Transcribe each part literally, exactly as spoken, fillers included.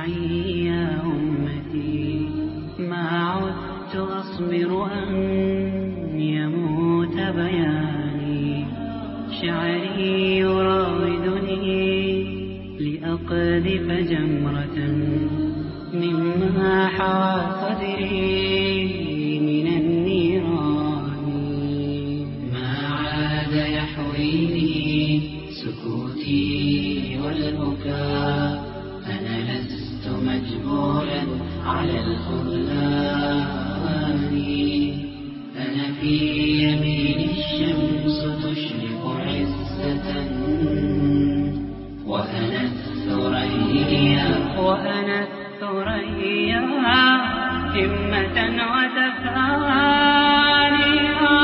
معي يا أمتي ما عدت أصبر أن يموت بياني شعري يراودني لأقذف جمرة مما حوى صدري من النيران ما عاد يحويني سكوتي والبكاء أنا لست مجبولا على الخذلان أنا في يمين الشمس تشرق عزة وأنا الثريا وأنا الثريا همة وتفاني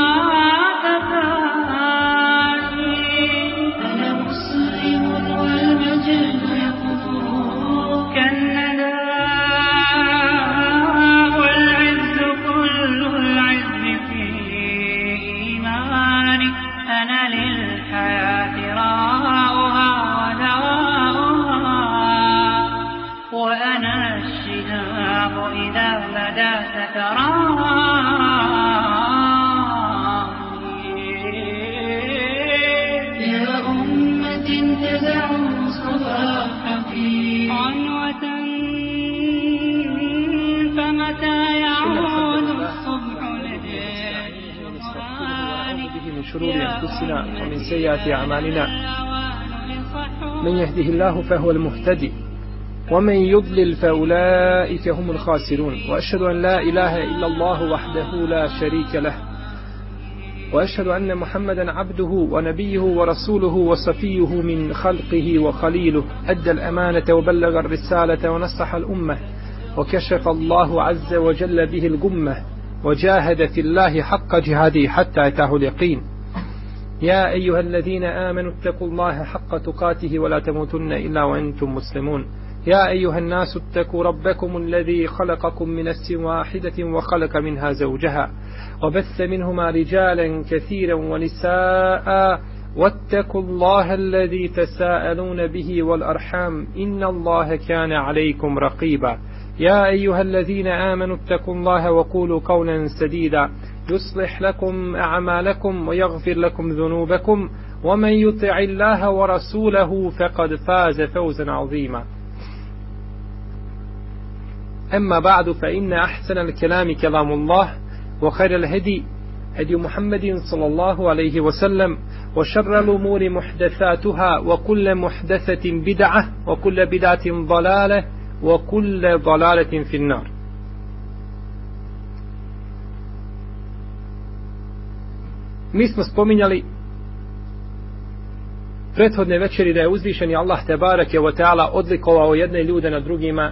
تفاني أنا مسلم والمجد يقول كالندى والعز كل العز في إيماني أنا للحياة راؤها ودواؤها وأنا الشهاب إذا بدا ستراني يا أمة تدعو الصباح في عنوة فمتى يعود الصبح للجهران من شرور أنفسنا ومن سيئات أعمالنا من يهده الله فهو المهتدي ومن يضلل فأولئك هم الخاسرون وأشهد أن لا إله إلا الله وحده لا شريك له وأشهد أن محمدا عبده ونبيه ورسوله وصفيه من خلقه وخليله أدى الأمانة وبلغ الرسالة ونصح الأمة وكشف الله عز وجل به الغمة وجاهد في الله حق جهاده حتى أتاه اليقين يا أيها الذين آمنوا اتقوا الله حق تقاته ولا تموتن إلا وأنتم مسلمون يا أيها الناس اتقوا ربكم الذي خلقكم من نفس واحدة وخلق منها زوجها وبث منهما رجالا كثيرا ونساء واتقوا الله الذي تساءلون به والأرحام إن الله كان عليكم رقيبا يا أيها الذين آمنوا اتقوا الله وقولوا قولا سديدا يصلح لكم أعمالكم ويغفر لكم ذنوبكم ومن يطع الله ورسوله فقد فاز فوزا عظيما أما بعد فإن أحسن الكلام كلام الله وخير الهدي هدي محمد صلى الله عليه وسلم وشر الأمور محدثاتها وكل محدثة بدعة وكل بدعة ضلالة وكل ضلالة في النار. Mi smo spominjali prethodne večeri da je uzvišeni Allah tebareke ve taala odlikovao jedne ljude nad drugima,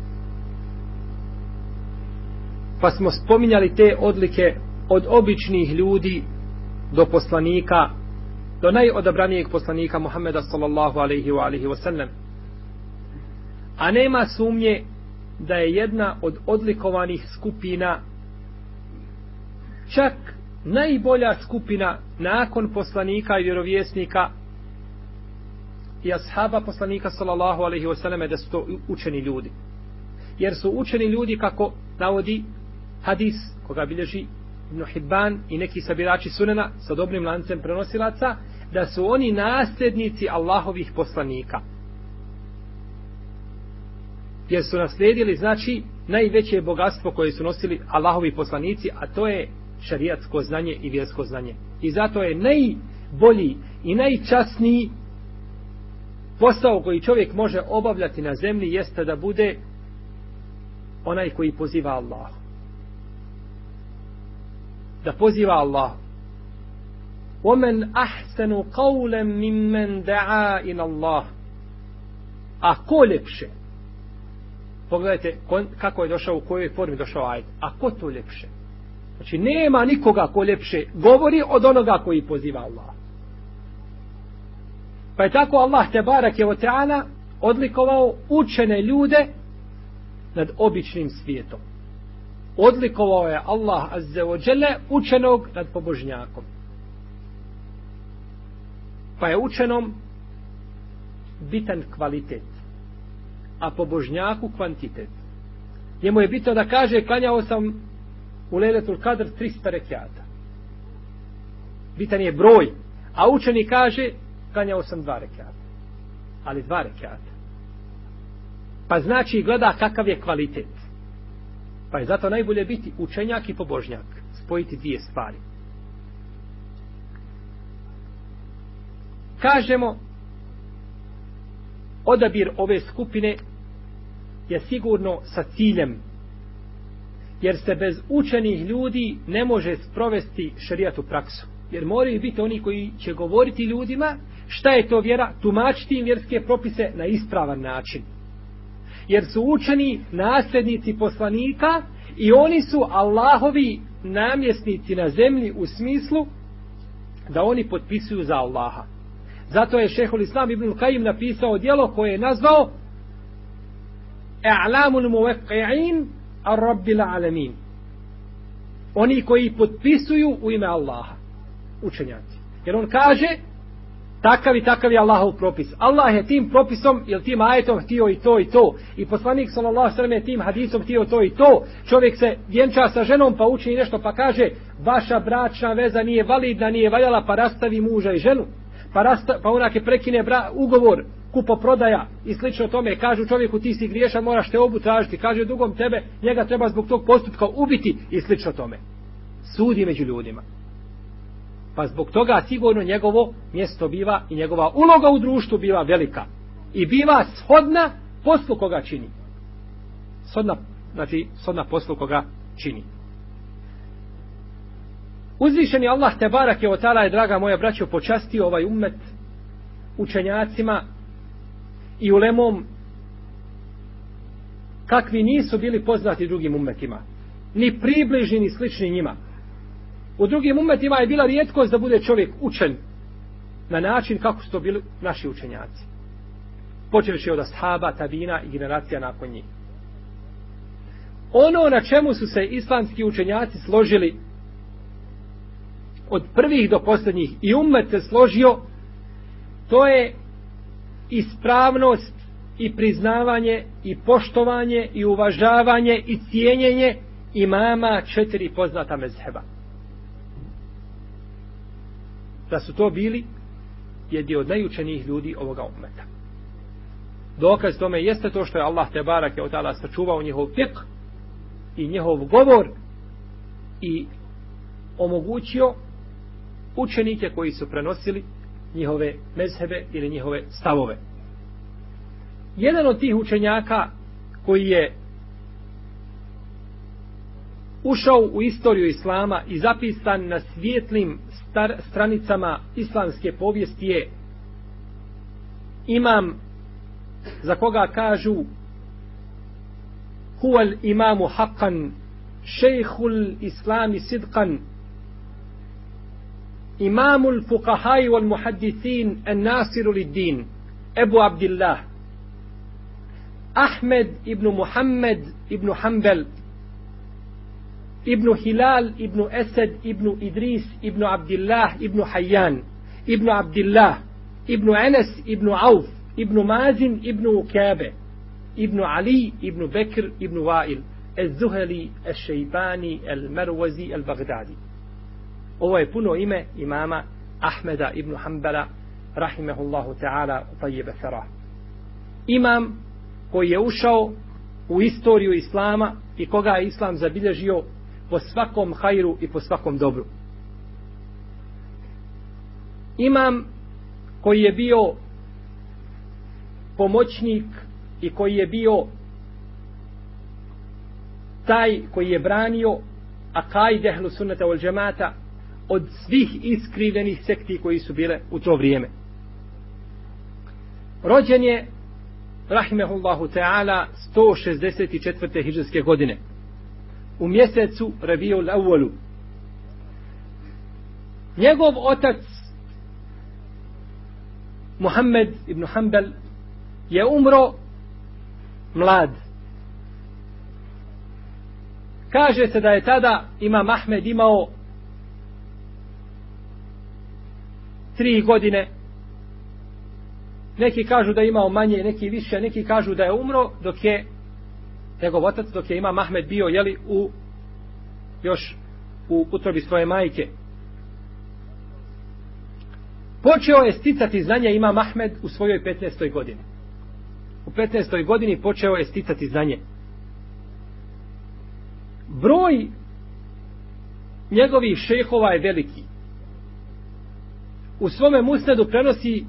pa smo spominjali te odlike od običnih ljudi do poslanika, do najodabranijeg poslanika Muhameda sallallahu alejhi ve alihi ve sellem. A nema sumnje da je jedna od odlikovanih skupina čak najbolja skupina nakon poslanika i vjerovjesnika i ashaba poslanika sallallahu alejhi ve selleme, da su to učeni ljudi. Jer su učeni ljudi, kako navodi hadis koga bilježi Ibn Hibban i neki sabirači sunena sa dobrim lancem prenosilaca, da su oni nasljednici Allahovih poslanika. Jer su naslijedili, znači, najveće bogatstvo koje su nosili Allahovi poslanici, a to je šarijatsko znanje i vjersko znanje. I zato je najbolji i najčasniji posao koji čovjek može obavljati na zemlji jeste da bude onaj koji poziva Allahu. Da poziva Allahu. وَمَنْ أَحْسَنُ قَوْلًا مِمَّنْ دَعَا إِلَى اللَّهِ. A ko ljepše? Pogledajte kako je došao, u kojoj formi došao ajet. A ko to ljepše? Znači nema nikoga ko ljepše govori od onoga koji poziva Allah. Pa je tako Allah tebareke ve taala odlikovao učene ljude nad običnim svijetom. Odlikovao je Allah azza wa jalla učenog nad pobožnjakom. Pa je učenom bitan kvalitet. a pobožnjaku kvantitet. Njemu je bitno da kaže klanjao sam u Lejletul Kadr trista rekjata. Bitan je broj, a učeni kaže klanjao sam dva rekjata. Ali dva rekjata. Pa znači gleda kakav je kvalitet. Pa je zato najbolje biti učenjak i pobožnjak. Spojiti dvije stvari. Kažemo, odabir ove skupine je sigurno sa ciljem, jer se bez učenih ljudi ne može sprovesti šerijat u praksu. Jer moraju biti oni koji će govoriti ljudima šta je to vjera, tumačiti im vjerske propise na ispravan način. Jer su učeni nasljednici poslanika i oni su Allahovi namjesnici na zemlji u smislu da oni potpisuju za Allaha. Zato je Šejhul Islam Ibn Kajim napisao djelo koje je nazvao I'lamul muwaqqi'in ar-rabbil alamin. Oni koji potpisuju u ime Allaha, učenjaci. Jer on kaže takav i takav je Allahov propis. Allah je tim propisom ili tim ajetom htio i to i to. I poslanik sallallahu alejhi ve sellem je tim hadisom htio to i to. Čovjek se vjenča sa ženom pa učini nešto pa kaže vaša bračna veza nije validna, nije valjala pa rastavi muža i ženu. Pa, rasta, pa onak je prekine bra, ugovor kupoprodaja i slično tome. Kažu čovjeku ti si griješan, moraš te obu tražiti. Kaže drugom tebe, njega treba zbog tog postupka ubiti i slično tome. Sudi među ljudima. Pa zbog toga sigurno njegovo mjesto biva i njegova uloga u društvu biva velika. I biva shodna poslu koga čini. Shodna, znači shodna poslu koga čini. Uzvišeni Allah te barake o ta'ala je, draga moja braćo, počastio ovaj ummet učenjacima i ulemom kakvi nisu bili poznati drugim ummetima. Ni približni, ni slični njima. U drugim ummetima je bila rijetkost da bude čovjek učen na način kako su to bili naši učenjaci. Počevši od ashaba, tabina i generacija nakon njih. Ono na čemu su se islamski učenjaci složili od prvih do posljednjih i ummet se složio, to je ispravnost i priznavanje i poštovanje i uvažavanje i cijenjenje imama četiri poznata mezheba. Da su to bili jedni od najučenijih ljudi ovoga ummeta. Dokaz tome jeste to što je Allah te barake od ta'ala sačuvao njihov fiqh i njihov govor i omogućio učenike koji su prenosili njihove mezhebe ili njihove stavove. Jedan od tih učenjaka koji je ušao u istoriju Islama i zapisan na svijetlim star, stranicama islamske povijesti je imam za koga kažu huwal imamu haqqan šejhul islami sidqan imamul fuqahai wal muhaddithin an nasiru lid din Ebu Abdillah Ahmed ibn Muhammed ibn Hanbal ibn Hilal ibn Esed ibn Idris ibn Abdillah ibn Hayyan ibn Abdillah ibn Anas ibn Auf ibn Mazin ibn Ukabe ibn Ali ibn Bekr ibn Wa'il el-Zuhali el-Šejbani el-Marwazi el-Baghdadi. Ovo je puno ime imama Ahmeda ibn Hanbala rahimehullahu ta'ala tajjebe sarah. Imam koji je ušao u istoriju Islama i koga je Islam zabilježio po svakom hajru i po svakom dobru. Imam koji je bio pomoćnik i koji je bio taj koji je branio akaid ehlu sunnata wal džemata od svih iskrivljenih sekti koji su bile u to vrijeme. Rođen je rahimehullahu ta'ala sto šezdeset četvrte hidžrske godine u mjesecu Rabiul Awwalu. Njegov otac Muhammed ibn Hanbal je umro mlad. Kaže se da je tada imam Ahmed imao tri godine. Neki kažu da je imao manje, neki više, neki kažu da je umro dok je njegov otac, dok je imam Ahmed bio, jeli, u još u utrobi svoje majke. Počeo je sticati znanje imam Ahmed u svojoj petnaestoj godini. U petnaestoj godini počeo je sticati znanje. Broj njegovih šejhova je veliki. U svome musnedu prenosi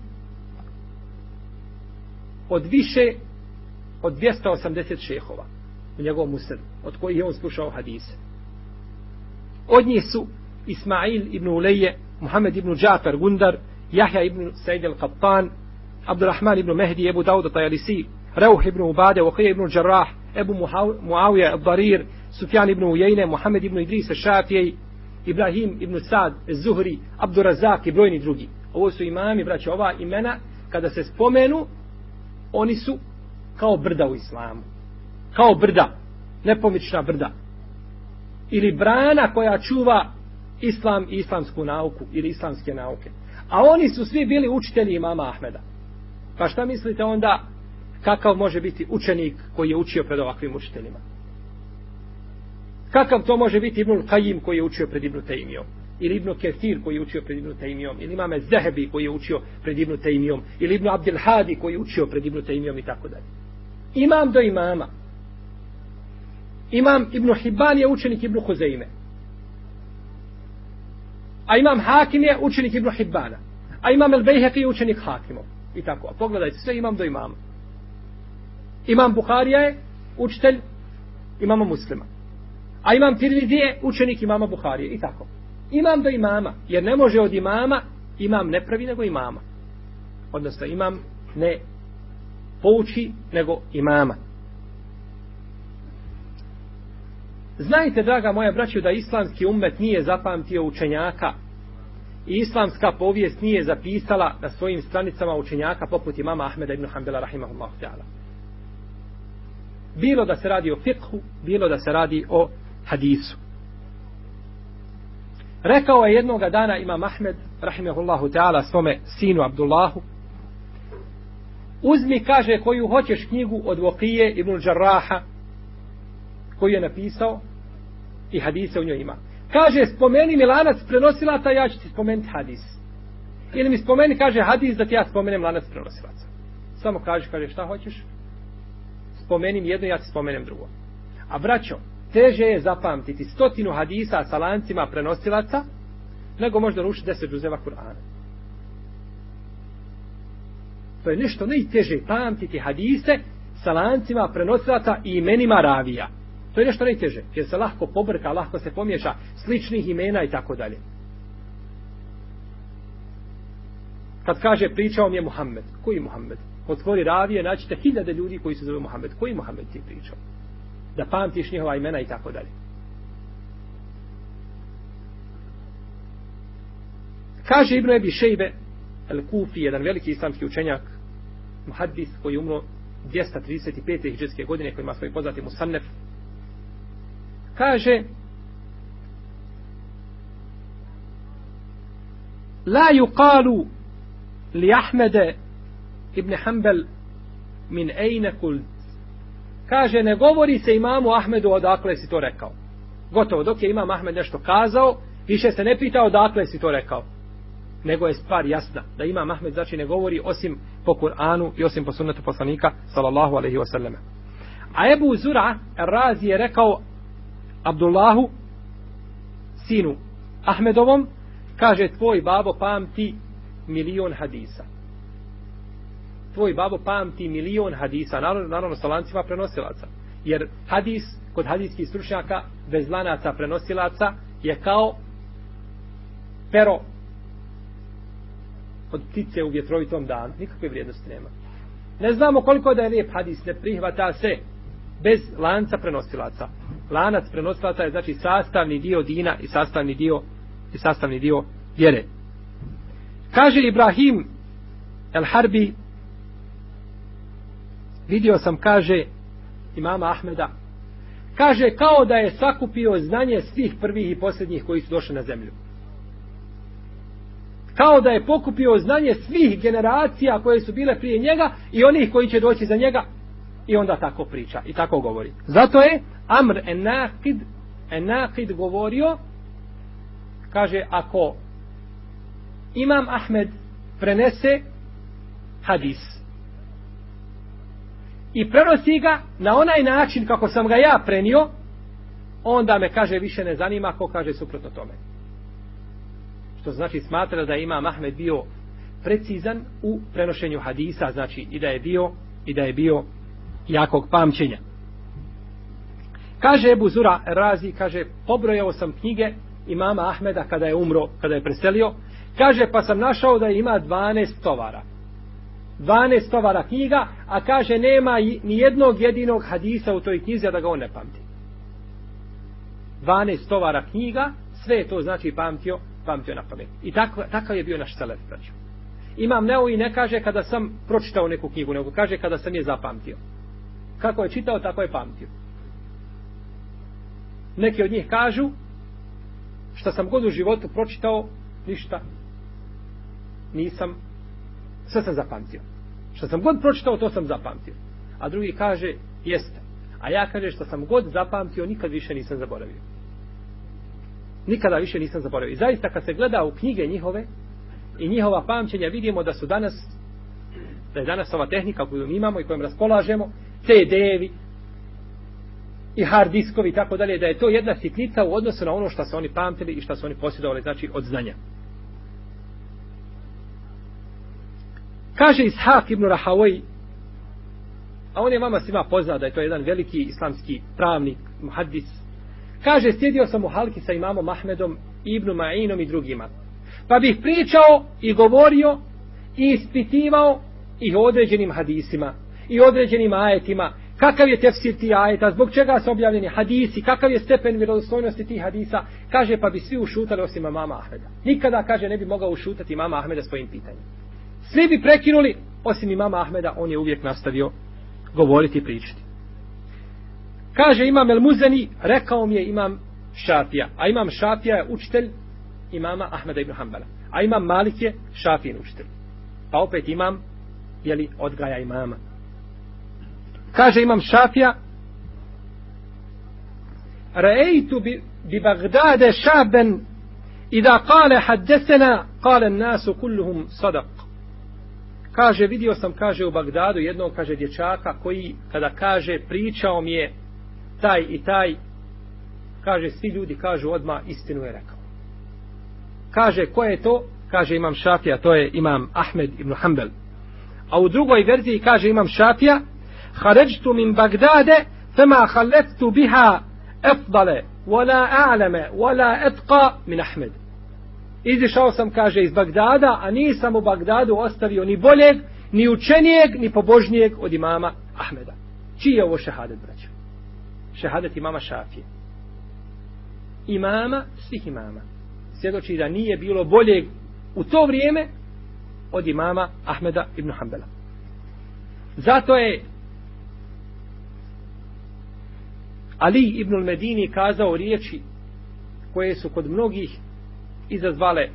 od više od dvjesto osamdeset šejhova u njegovom musnedu, od kojih je on slušao hadise. Od njih su Ismail ibn Uleje, Muhammed ibn Džafar Gundar, Jahja ibn Said al-Qattan, Abdurrahman ibn Mehdi, Ebu Dawud al-Tayalisi, Rauh ibn Ubade, Waqi ibn Jarrah, Ebu Muawija al-Darir, Sufjan ibn Ujejne, Muhammed ibn Idris al-Šafiji, Ibrahim ibn Sad al-Zuhri, Abdurazak i brojni drugi. Ovo su imami, braće, ova imena, kada se spomenu, oni su kao brda u islamu. Kao brda, nepomična brda. Ili brana koja čuva islam i islamsku nauku, ili islamske nauke. A oni su svi bili učitelji imama Ahmeda. Pa šta mislite onda kakav može biti učenik koji je učio pred ovakvim učiteljima? Kakav to može biti Ibnul Kajim koji je učio pred Ibnu Tejmijom? Ili Ibnu Kesir koji je učio pred Ibnu Tejmijom? Ili imame Zehebi koji je učio pred Ibnu Tejmijom? Ili Ibnu Abdil Hadi koji je učio pred Ibnu Tejmijom i tako dalje? Imam do imama. Imam Ibnu Hibban je učenik Ibnu Huzeime. A imam Hakim je učenik Ibnu Hibbana. A imam El-Bejheki je učenik Hakimov. I tako. A pogledajte, sve imam do imama. Imam Buharija je učitelj imama Muslima. A imam Tirmizi je učenik imama Buharije. I tako. Imam do imama. Jer ne može od imama imam ne pravi nego imama. Odnosno imam ne pouči nego imama. Znajte, draga moja braćo, da islamski ummet nije zapamtio učenjaka i islamska povijest nije zapisala na svojim stranicama učenjaka poput imama Ahmeda ibn Hanbala rahimahullahu ta'ala. Bilo da se radi o fiqhu, bilo da se radi o hadisu. Rekao je jednoga dana imam Ahmed rahimahullahu ta'ala svome sinu Abdullahu: uzmi, kaže, koju hoćeš knjigu od Waqije ibn Jarraha koju je napisao i hadise u njoj ima. Kaže, spomeni mi lanac prenosilaca, ja ću ti spomenuti hadis. Ili mi spomeni, kaže, hadis da ti ja spomenem lanac prenosilaca. Samo kaže, kaže, šta hoćeš? Spomeni mi jedno, ja ti spomenem drugo. A braćo, teže je zapamtiti stotinu hadisa sa lancima prenosilaca nego možda rušiti deset džuzeva Kur'ana. To je nešto najteže, pamtiti hadise sa lancima prenosilaca i imenima ravija. To je nešto najteže, jer se lahko pobrka, lahko se pomiješa sličnih imena i tako dalje. Kad kaže pričao mi je Muhammed, koji Muhammed? Otvori ravije, naćete hiljade ljudi koji se zove Muhammed. Koji Muhammed ti pričao? Da pamtiš njihova imena i tako dalje. Kaže Ibn Ebi Šejbe el-Kufi, jedan veliki islamski učenjak, muhaddis koji je umro dvjesto trideset pete hidžretske godine, koji ima svoj poznati Musannef, kaže: la yuqalu li Ahmede ibn Hanbal min ejne kult. Kaže, ne govori se imamu Ahmedu odakle si to rekao. Gotovo, dok je imam Ahmed nešto kazao, više se ne pita odakle si to rekao. Nego je stvar jasna, da imam Ahmed znači ne govori osim po Kur'anu i osim po sunnetu poslanika sallallahu alejhi ve selleme. A Ebu Zura Razi je rekao Abdullahu, sinu Ahmedovom, kaže, tvoj babo pamti milion hadisa. Tvoj babo pamti milion hadisa, naravno, naravno sa lancima prenosilaca. Jer hadis, kod hadijskih stručnjaka, bez lanaca prenosilaca, je kao pero od ptice u vjetrovitom danu. Nikakve vrijednosti nema. Ne znamo koliko da je lijep hadis, ne prihvata se bez lanca prenosilaca. Lanac prenosilaca je znači sastavni dio dina i sastavni dio i sastavni dio vjere. Kaže Ibrahim el-Harbi, vidio sam, kaže, imama Ahmeda, kaže, kao da je sakupio znanje svih prvih i posljednjih koji su došli na zemlju. Kao da je pokupio znanje svih generacija koje su bile prije njega i onih koji će doći za njega. I onda tako priča i tako govori. Zato je Amr en-Naqid, en-Naqid govorio, kaže, ako Imam Ahmed prenese hadis i prenosi ga na onaj način kako sam ga ja prenio, onda me, kaže, više ne zanima ko kaže suprotno tome. Što znači smatra da je Imam Ahmed bio precizan u prenošenju hadisa, znači i da je bio i da je bio jakog pamćenja. Kaže Ebu Zura Razi, kaže, pobrojao sam knjige Imama Ahmeda kada je umro, kada je preselio, kaže, pa sam našao da ima dvanaest tovara. dvanaest tovara knjiga, a kaže, nema ni jednog jedinog hadisa u toj knjizi, a da ga on ne pamti. dvanaest tovara knjiga, sve je to znači pamtio, pamtio na pamet. I tako, takav je bio naš selef, braćo. Imam Neovi ne kaže kada sam pročitao neku knjigu, nego kaže kada sam je zapamtio. Kako je čitao, tako je pamtio. Neki od njih kažu, što sam god u životu pročitao, ništa nisam, sve sam zapamtio. Što sam god pročitao, to sam zapamtio. A drugi kaže, jeste. A ja kaže, što sam god zapamtio, nikad više nisam zaboravio. Nikada više nisam zaboravio. I zaista kad se gleda u knjige njihove i njihova pamćenja, vidimo da su danas, da je danas ova tehnika koju mi imamo i kojom raspolažemo, ce de-evi i hard diskovi i tako dalje, da je to jedna sitnica u odnosu na ono što su oni pamtili i što su oni posjedovali, znači od znanja. Kaže Ishak ibn Rahawai, a on je vama svima poznat da je to jedan veliki islamski pravnik, muhaddis. Kaže, sjedio sam u halki sa imamom Ahmedom, Ibn Ma'inom i drugima. Pa bih pričao i govorio i ispitivao ih određenim hadisima i određenim ajetima. Kakav je tefsir tih ajeta, zbog čega su objavljeni hadisi, kakav je stepen vjerodostojnosti tih hadisa. Kaže, pa bi svi ušutali osim imama Ahmeda. Nikada, kaže, ne bi mogao ušutati imama Ahmeda svojim pitanjem. Svi bi prekinuli osim imama Ahmeda, on je uvijek nastavio govoriti i pričati. Kaže imam El-Muzani, rekao mi je imam Šafija, a imam Šafija je učitelj imama Ahmeda ibn Hanbala, a imam Malik je Šafijin učitelj. Pa opet imam, jeli, odgaja imama. Kaže imam Šafija, Ra'ejtu bi, bi Bagdade šaben idha kale haddesena kale nasu kulluhum sadak. Kaže, vidio sam, kaže, u Bagdadu jednog, kaže, dječaka koji kada kaže pričao mi je taj i taj, kaže, svi ljudi kažu odmah istinu je rekao. Kaže, ko je to? Kaže imam Šafija, to je imam Ahmed ibn Hanbal. A u drugoj verziji kaže imam Šafija, Haređtu min Bagdade, fema haleftu biha efdale, wala a'lame, wala etqa min Ahmed. Izišao sam, kaže, iz Bagdada, a nisam u Bagdadu ostavio ni boljeg, ni učenijeg, ni pobožnijeg od imama Ahmeda. Čiji je ovo šehadet, braćo? Šehadet imama Šafije. Imama svih imama. Svjedoči da nije bilo boljeg u to vrijeme od imama Ahmeda ibn Hanbala. Zato je Ali ibn al-Medini kazao riječi koje su kod mnogih izazvale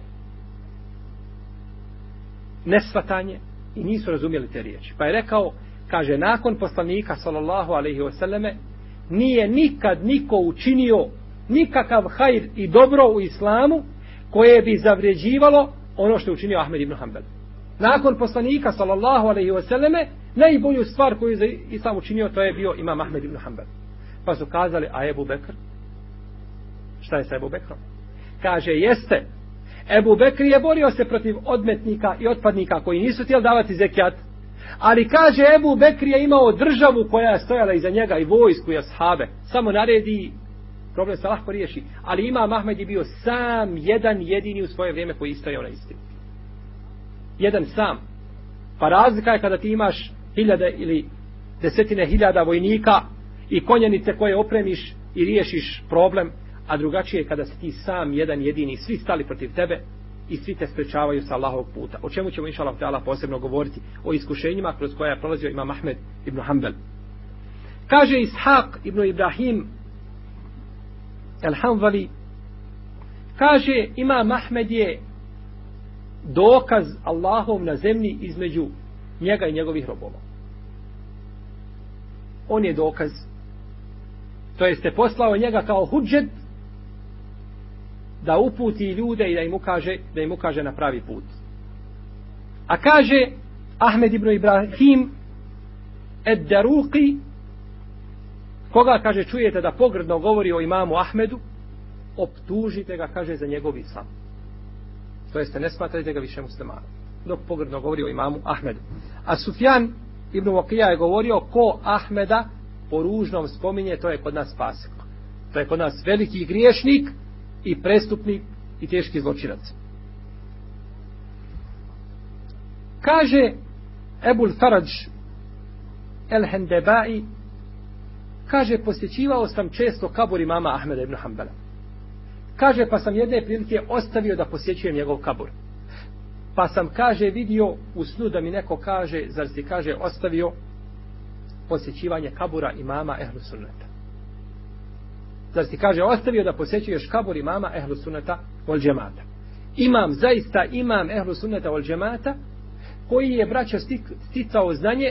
nesvatanje i nisu razumjeli te riječi. Pa je rekao, kaže, nakon poslanika sallallahu alejhi ve selleme nije nikad niko učinio nikakav hajr i dobro u islamu koje bi zavređivalo ono što je učinio Ahmed ibn Hanbal. Nakon poslanika sallallahu alejhi ve selleme najbolju stvar koju je islam učinio, to je bio imam Ahmed ibn Hanbal. Pa su kazali, a Ebu Bekr? Šta je sa Ebu Bekrom? Kaže, jeste, Ebu Bekr je borio se protiv odmetnika i otpadnika koji nisu htjeli davati zekijat, ali kaže, Ebu Bekr je imao državu koja je stojala iza njega i vojsku i ashabe, samo naredi, problem se lahko riješi, ali imam Ahmed je bio sam jedan jedini u svoje vrijeme koji istojao na istinu. Jedan sam. Pa razlika je kada ti imaš hiljade ili desetine hiljada vojnika i konjenice koje opremiš i riješiš problem, a drugačije je kada si ti sam jedan jedini, svi stali protiv tebe i svi te sprečavaju sa Allahovog puta. O čemu ćemo inšallah ta'ala posebno govoriti? O iskušenjima kroz koja je prolazio imam Ahmed ibn Hanbal. Kaže Ishaq ibn Ibrahim el-Hanvali, kaže imam Ahmed je dokaz Allahov na zemlji između njega i njegovih robova. On je dokaz. To jeste poslao njega kao hudžet da uputi ljude i da im ukaže, da im ukaže na pravi put. A kaže Ahmed ibn Ibrahim Ed-Daruqi, koga, kaže, čujete da pogrdno govori o imamu Ahmedu, optužite ga, kaže, za njegov islam. To jeste, ne smatrajte ga više muslimanom, dok pogrdno govori o imamu Ahmedu. A Sufjan ibn Vakija je govorio, ko Ahmeda po ružnom spominje, to je kod nas fasik. To je kod nas veliki griješnik i prestupnik i teški zločinac. Kaže Ebul Faraj El-Hendebai, kaže, posjećivao sam često kabur imama Ahmeda ibn Hanbala. Kaže, pa sam jedne prilike ostavio da posjećujem njegov kabur. Pa sam, kaže, vidio u snu da mi neko kaže, zar si, kaže, ostavio posjećivanje kabura imama Ehlu Sunneta. Zar si, kaže, ostavio da posjećuješ kabur imama Ehlu Sunneta wal Džemata. Imam, zaista imam Ehlu Sunneta wal Džemata, koji je, braćo, sticao znanje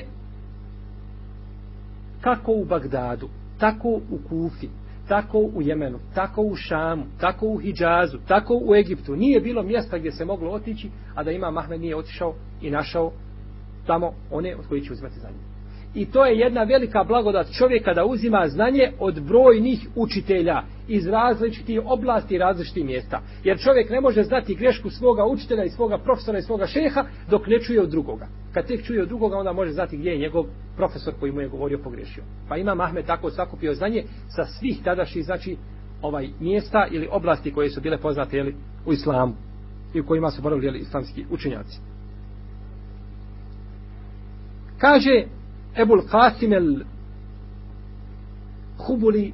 kako u Bagdadu, tako u Kufi, tako u Jemenu, tako u Šamu, tako u Hidžazu, tako u Egiptu. Nije bilo mjesta gdje se moglo otići, a da imam Ahmed nije otišao i našao tamo one od kojih će uzimati znanje. I to je jedna velika blagodat čovjeka da uzima znanje od brojnih učitelja iz različitih oblasti i različitih mjesta. Jer čovjek ne može znati grešku svoga učitelja i svoga profesora i svoga šeha dok ne čuje od drugoga. Kad tek čuje od drugoga, onda može znati gdje je njegov profesor koji mu je govorio pogrešio. Pa imam Ahmed tako sakupio znanje sa svih tadašnjih, znači, ovaj mjesta ili oblasti koje su bile poznate, jeli, u islamu i u kojima su boravili, jeli, islamski učenjaci. Kaže Ebul Qasim el Hubuli,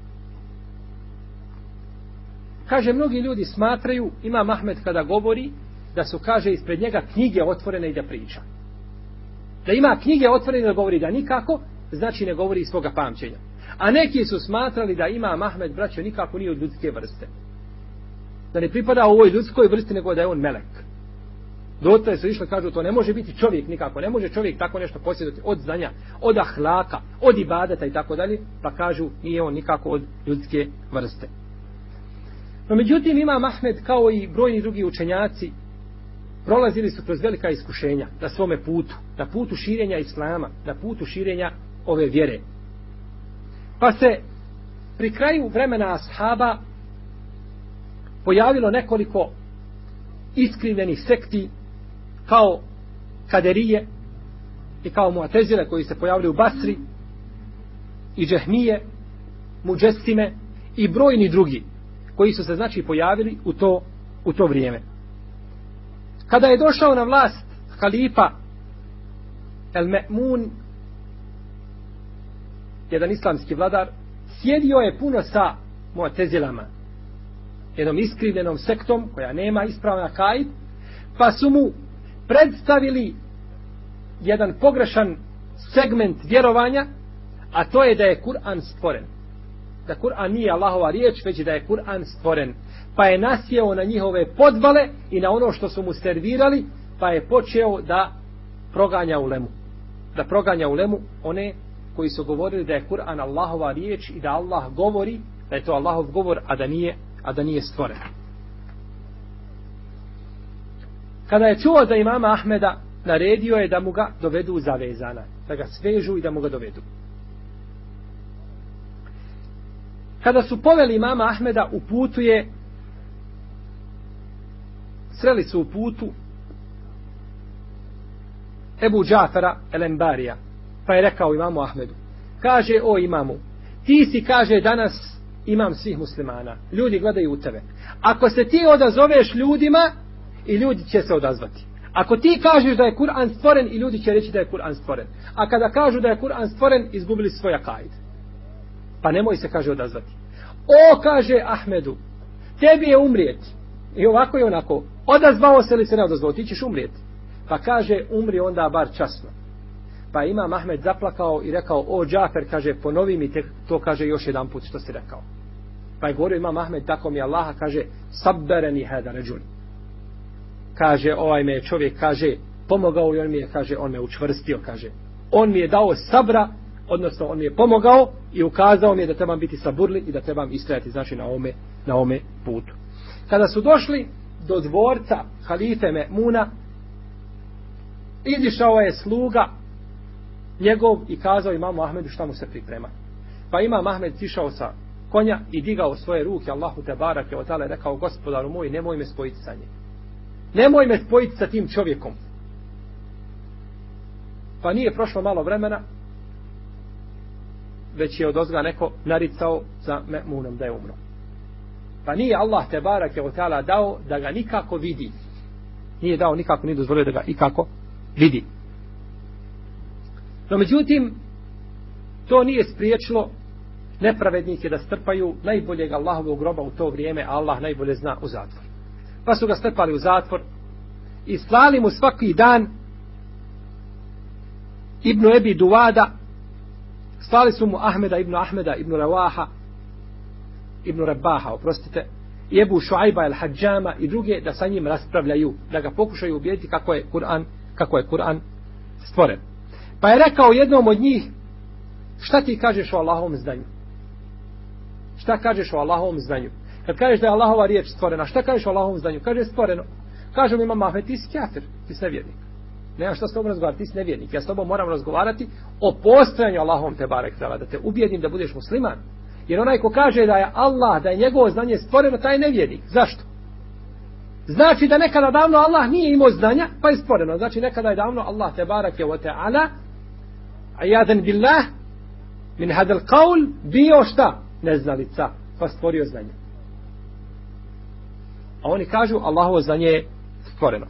kaže, mnogi ljudi smatraju imam Ahmed kada govori da su, kaže, ispred njega knjige otvorene i da priča. Da ima knjige otvorene da govori, da nikako, znači ne govori iz svoga pamćenja. A neki su smatrali da imam Ahmed, braćo, nikako nije od ljudske vrste. Da ne pripada ovoj ljudskoj vrsti, nego da je on melek. Dotle su išli, kažu, to ne može biti čovjek nikako, ne može čovjek tako nešto posjedati od znanja, od ahlaka, od ibadeta i tako dalje, pa kažu, nije on nikako od ljudske vrste. No međutim, imam Ahmed, kao i brojni drugi učenjaci, prolazili su kroz velika iskušenja na svome putu, na putu širenja islama, na putu širenja ove vjere. Pa se pri kraju vremena ashaba pojavilo nekoliko iskrivljenih sekti, kao Kaderije i kao Mu'tezile koji se pojavili u Basri, i Džehmije, Muđessime i brojni drugi koji su se, znači, pojavili u to, u to vrijeme. Kada je došao na vlast halifa El Me'mun, jedan islamski vladar, sjedio je puno sa Mu'tezilama, jednom iskrivljenom sektom koja nema ispravan akaid, pa su mu predstavili jedan pogrešan segment vjerovanja, a to je da je Kur'an stvoren. Da Kur'an nije Allahova riječ, već da je Kur'an stvoren. Pa je nasjeo na njihove podvale i na ono što su mu servirali, pa je počeo da proganja ulemu. Da proganja ulemu one koji su govorili da je Kur'an Allahova riječ i da Allah govori, da je to Allahov govor, a da nije, a da nije stvoren. Kada je čuo za imama Ahmeda, naredio je da mu ga dovedu zavezana, da ga svežu i da mu ga dovedu. Kada su poveli imama Ahmeda, u putu je, sreli su u putu Ebu Džafara el-Embarija, pa je rekao imamu Ahmedu, kaže, o imamu, ti si, kaže, danas imam svih muslimana, ljudi gledaju u tebe. Ako se ti odazoveš ljudima, i ljudi će se odazvati. Ako ti kažeš da je Kur'an stvoren, i ljudi će reći da je Kur'an stvoren. A kada kažu da je Kur'an stvoren, izgubili svoj akaid. Pa nemoj se, kaže, odazvati. O, kaže Ahmedu, tebi je umrijeti. I ovako i onako. Odazvao se li se ne odazvao, ti ćeš umrijeti. Pa kaže, umri onda bar časno. Pa imam Ahmed zaplakao i rekao, o Džafer, kaže, ponovi mi te, to, kaže, još jedan put što si rekao. Pa je govorio imam Ahmed, tako mi Allaha, kaže, sabbereni hada ređun. kaže, ovaj me čovjek, kaže, pomogao i on mi je, kaže, on me učvrstio, kaže. On mi je dao sabra, odnosno on mi je pomogao i ukazao mi je da trebam biti saburli i da trebam istrajati, znači, na ome, na ome putu. Kada su došli do dvorca halife Me'muna, izišao je sluga njegov i kazao imamu Ahmedu šta mu se priprema. Pa imam Ahmed sišao sa konja i digao svoje ruke Allahu te barake o tale, rekao, gospodaru moj, nemoj me spojiti sa njim. Nemoj me spojiti sa tim čovjekom. Pa nije prošlo malo vremena, već je odozga neko naricao za Me'munom da je umro. Pa nije Allah te barake o tala dao da ga nikako vidi. Nije dao nikako, nije dozvolio da ga ikako vidi. No međutim, to nije spriječilo nepravednike da strpaju najboljeg Allahovog groba u to vrijeme, a Allah najbolje zna, u zatvor. Pa su ga strpali u zatvor i slali mu svaki dan Ibnu Ebi Duvada, slali su mu Ahmeda, Ibnu Ahmeda, Ibnu Rawaha, Ibnu Rabaha, oprostite, i Ebu Šuajba el-Hadžama i druge da sa njim raspravljaju, da ga pokušaju ubijediti kako je Kur'an, kako je Kur'an stvoren. Pa je rekao jednom od njih, šta ti kažeš o Allahovom znanju? Šta kažeš o Allahovom znanju? Kad kažeš da je Allahova riječ stvorena, šta kažeš o Allahovom znanju? Kaže stvoreno. Kaže mi imam Ahmed, ti si kafir, ti si nevjernik. Nema šta s tobom razgovarati, ti si nevjernik. Ja s tobom moram razgovarati o postojanju Allahovom te barek tala, da te ubijedim da budeš musliman. Jer onaj ko kaže da je Allah, da je njegovo znanje stvoreno, taj je nevjernik. Zašto? Znači da nekada davno Allah nije imao znanja, pa je stvoreno. Znači nekada je davno Allah te barake wa ta'ala, ajadan billah, min hadal qaul, bio šta? Neznalica, pa stvorio znanje. A oni kažu Allahovo znanje je stvoreno.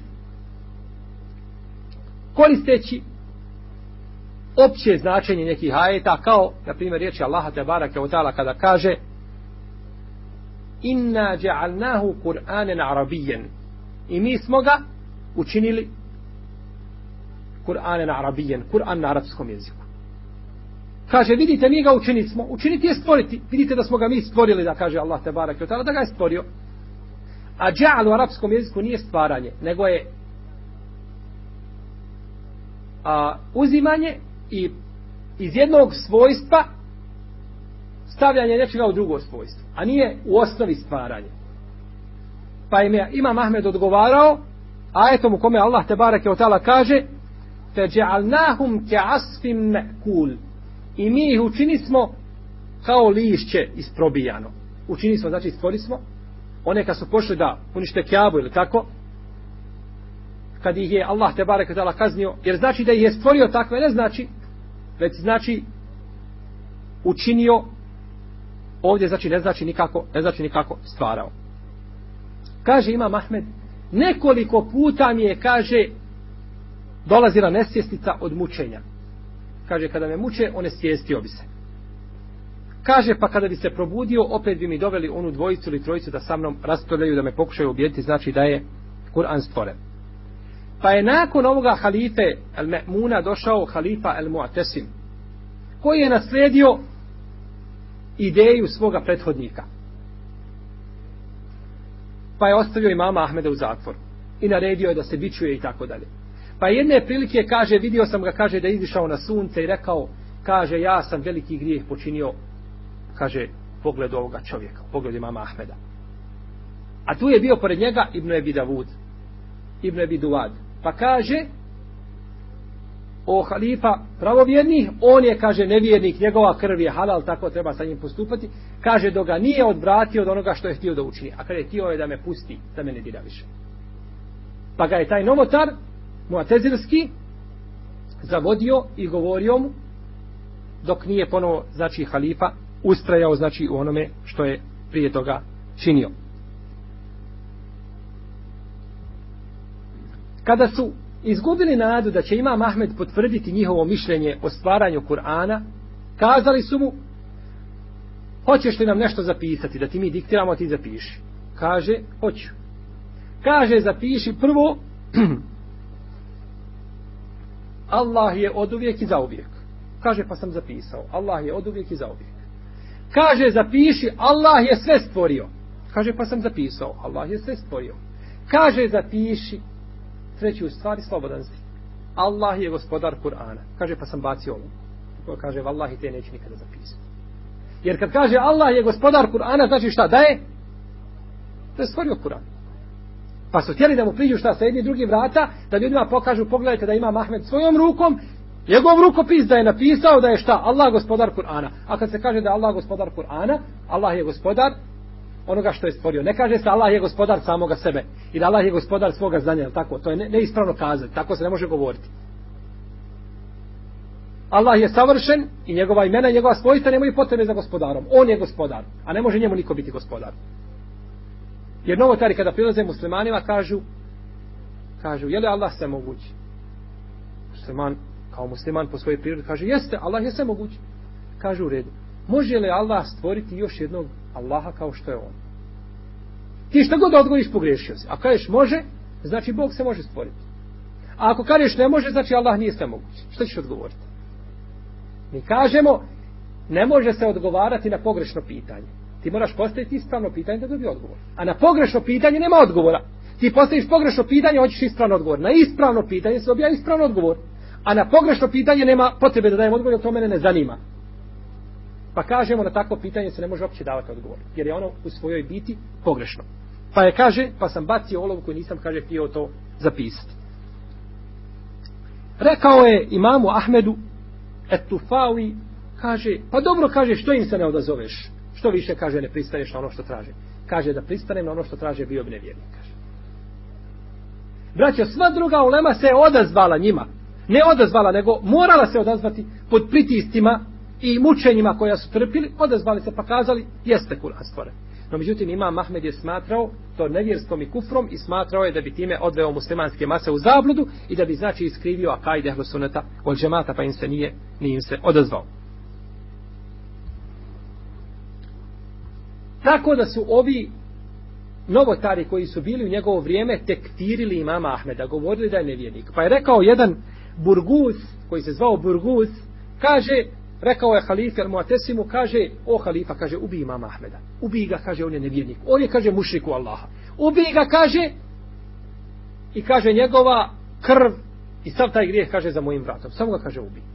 Koristeći opće značenje nekih ajeta, kao, na primjer, riječi Allaha te barake wa ta'ala kada kaže inna ja'alnahu Kur'anen arabijen, i mi smo ga učinili Kur'anen arabijen, Kur'an na arapskom jeziku. Kaže, vidite, mi ga učinili smo, učiniti je stvoriti, vidite da smo ga mi stvorili, da kaže Allah te barake wa ta'ala, da ga je stvorio. A ja'al u arapskom jeziku nije stvaranje, nego je a, uzimanje i iz jednog svojstva stavljanje nečega u drugo svojstvo, a nije u osnovi stvaranje. Pa im je Imam Ahmed odgovarao ajetom u kome Allah te barake wa ta'ala kaže feđa'alnahum ke'asfim me'kul, i mi ih učini smo kao lišće isprobijano. Učini smo, znači stvorili smo one kad su pošli da unište Kjabu ili tako, kad ih je Allah te bareke ta'ala kaznio, jer znači da ih je stvorio takve, ne znači, već znači učinio, ovdje znači ne znači nikako, ne znači nikako stvarao. Kaže Imam Ahmed, nekoliko puta mi je, kaže, dolazila nesvjestica od mučenja. Kaže, kada me muče, on svijestio bi se. Kaže, pa kada bi se probudio, opet bi mi doveli onu dvojicu ili trojicu da sa mnom raspravljaju, da me pokušaju ubijediti, znači da je Kur'an stvoren. Pa je nakon ovoga halife al-Me'muna došao halifa al-Mu'tasim, koji je naslijedio ideju svoga prethodnika. Pa je ostavio imama Ahmeda u zatvoru i naredio je da se bičuje i tako dalje. Pa jedne prilike, kaže, vidio sam ga, kaže, da je izišao na sunce i rekao, kaže, ja sam veliki grijeh počinio, kaže, pogled ovoga čovjeka, pogled imama Ahmeda. A tu je bio pored njega Ibn Ebi Davud, Ibn Ebi Duad. Pa kaže, o halifa pravovjernih, on je, kaže, nevjernik, njegova krv je halal, tako treba sa njim postupati. Kaže, dok ga nije odvratio od onoga što je htio da učini. A kada je htio je da me pusti, da me ne dira više. Pa ga je taj novotar, Mu'tezilski, zavodio i govorio mu, dok nije ponovo, znači, halifa ustrajao, znači, u onome što je prije toga činio. Kada su izgubili nadu da će Imam Ahmed potvrditi njihovo mišljenje o stvaranju Kur'ana, kazali su mu, hoćeš li nam nešto zapisati, da ti mi diktiramo, ti zapiši. Kaže, hoću. Kaže, zapiši prvo, Allah je od uvijek i za uvijek. Kaže, pa sam zapisao, Allah je od uvijek i za uvijek. Kaže, zapiši, Allah je sve stvorio. Kaže, pa sam zapisao, Allah je sve stvorio. Kaže, zapiši treću stvar i slobodan si. Allah je gospodar Kur'ana. Kaže, pa sam bacio ovo. Kaže, vallahi te neće nikada zapisati. Jer kad kaže Allah je gospodar Kur'ana, znači šta? Da je? Da je stvorio Kur'an. Pa su htjeli da mu priđu šta sa jednim drugim vrata, da ljudima pokažu, pogledajte da ima Ahmed svojom rukom, njegov rukopis da je napisao da je šta? Allah gospodar Kur'ana. A kad se kaže da je Allah gospodar Kur'ana, Allah je gospodar onoga što je stvorio. Ne kaže se Allah je gospodar samoga sebe i da Allah je gospodar svoga znanja, tako, to je ne, neispravno kazati, tako se ne može govoriti. Allah je savršen i njegova imena i njegova svojstva nemaju potrebe za gospodarom. On je gospodar, a ne može njemu niko biti gospodar. Jer novotari kada prilaze muslimanima kažu kažu, je li Allah sve mogući? Musliman, kao musliman po svojoj prirodi kaže, jeste, Allah je sve mogući. Kažu u redu, može li Allah stvoriti još jednog Allaha kao što je on? Ti što god odgovoriš pogriješio si. Ako kažeš može, znači Bog se može stvoriti. A ako kažeš ne može, znači Allah nije sve mogući. Što ćeš odgovoriti? Mi kažemo, ne može se odgovarati na pogrešno pitanje. Ti moraš postaviti ispravno pitanje da dobije odgovor. A na pogrešno pitanje nema odgovora. Ti postaviš pogrešno pitanje, hoćeš ispravno odgovor. Na ispravno pitanje se dobija ispravno odgovor. A na pogrešno pitanje nema potrebe da dajem odgovor, jer to mene ne zanima. Pa kažemo, na takvo pitanje se ne može uopće davati odgovor. Jer je ono u svojoj biti pogrešno. Pa je kaže, pa sam bacio olovku i nisam, kaže, htio to zapisati. Rekao je imamu Ahmedu Et-Tufawi, kaže, pa dobro, kaže, što im se ne odazoveš? Što više, kaže, ne pristaneš na ono što traže? Kaže, da pristanem na ono što traže, bio bi nevjernik, kaže. Braćo, sva druga ulema se odazvala njima. Ne odazvala, nego morala se odazvati pod pritiscima i mučenjima koja su trpili, odazvali se pa kazali, jeste Kur'an stvoren. No međutim, imam Ahmed je smatrao to nevjerskom i kufrom i smatrao je da bi time odveo muslimanske mase u zabludu i da bi znači iskrivio akajde ehlu sunneta od džemata, pa im se nije, nije im se odazvao. Tako da su ovi novotari koji su bili u njegovo vrijeme tekfirili imama Ahmeda, govorili da je nevjernik. Pa je rekao jedan Burgus, koji se zvao Burgus, kaže, rekao je halifi al-Mu'tasimu, kaže, o halifa, kaže, ubij imama Ahmeda. Ubij ga, kaže, on je nevjernik. On je, kaže, mušriku Allaha. Ubij ga, kaže, i kaže, njegova krv i sav taj grijeh, kaže, za mojim vratom. Samo ga, kaže, ubij.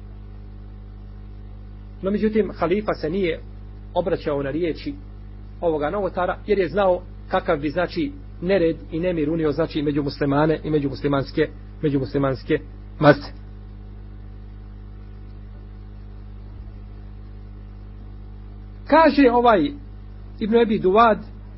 No, međutim, halifa se nije obraćao na riječi ovoga novotara, jer je znao kakav bi, znači, nered i nemir unio, znači, među muslimane i među muslimanske, među muslimanske mase. Kaže ovaj Ibn Ebi Duvad,